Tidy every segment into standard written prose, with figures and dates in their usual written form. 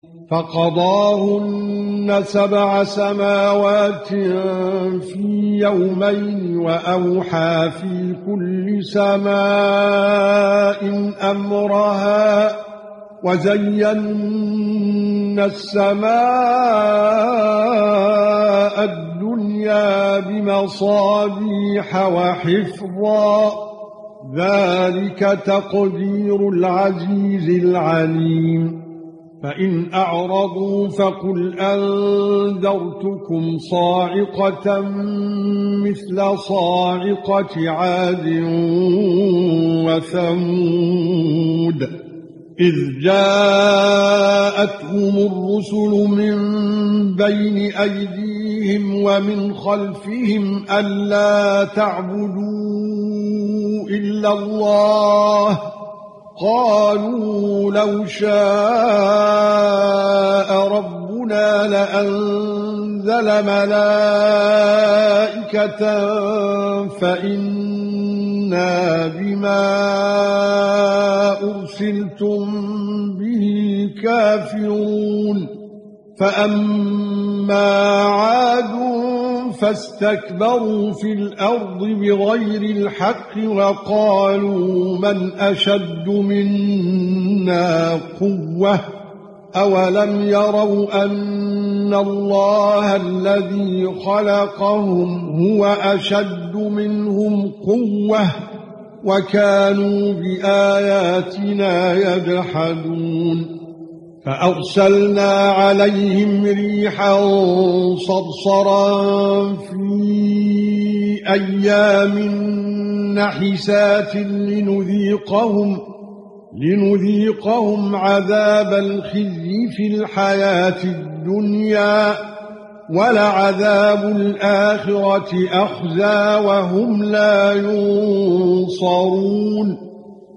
فقضاهن 7 سماوات في يومين وأوحى في كل سماء أمرها وزينا السماء الدنيا بمصابيح وحفظا ذلك تقدير العزيز العليم فإن أعرضوا فقل أنذرتكم صاعقة مثل صاعقة عاد وثمود إذ جاءتهم الرسل من بين أيديهم ومن خلفهم ألا تعبدوا إلا الله قالوا لو شاء ربنا لأنزل ملائكة فإنا بما أرسلتم به كافرون فأما عاد فاستكبروا في الأرض بغير الحق وقالوا من أشد منا قوة أولم يروا أن الله الذي خلقهم هو أشد منهم قوة وكانوا بآياتنا يجحدون فأرسلنا عليهم ريحا صرصرا في أيام نحسات لنذيقهم عذاب الخزي في الحياة الدنيا ولعذاب الآخرة أخزى وهم لا ينصرون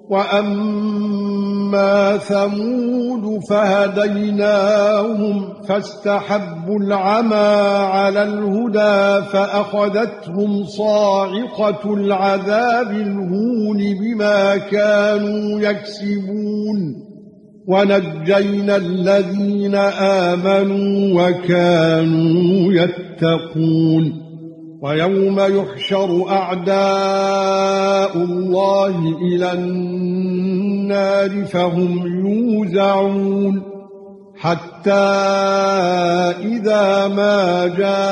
وأما ثمود فهديناهم فاستحبوا العمى على الهدى فأخذتهم صاعقة العذاب الهون بما كانوا يكسبون ونجينا الذين آمنوا وكانوا يتقون ويوم يحشر أعداء الله إلى النار فهم يوزعون حتى إذا ما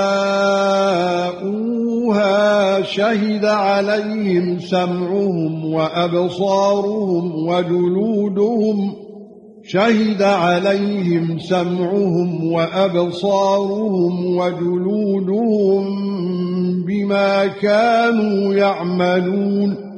جاءوها شهد عليهم سمعهم وأبصارهم وجلودهم بما كانوا يعملون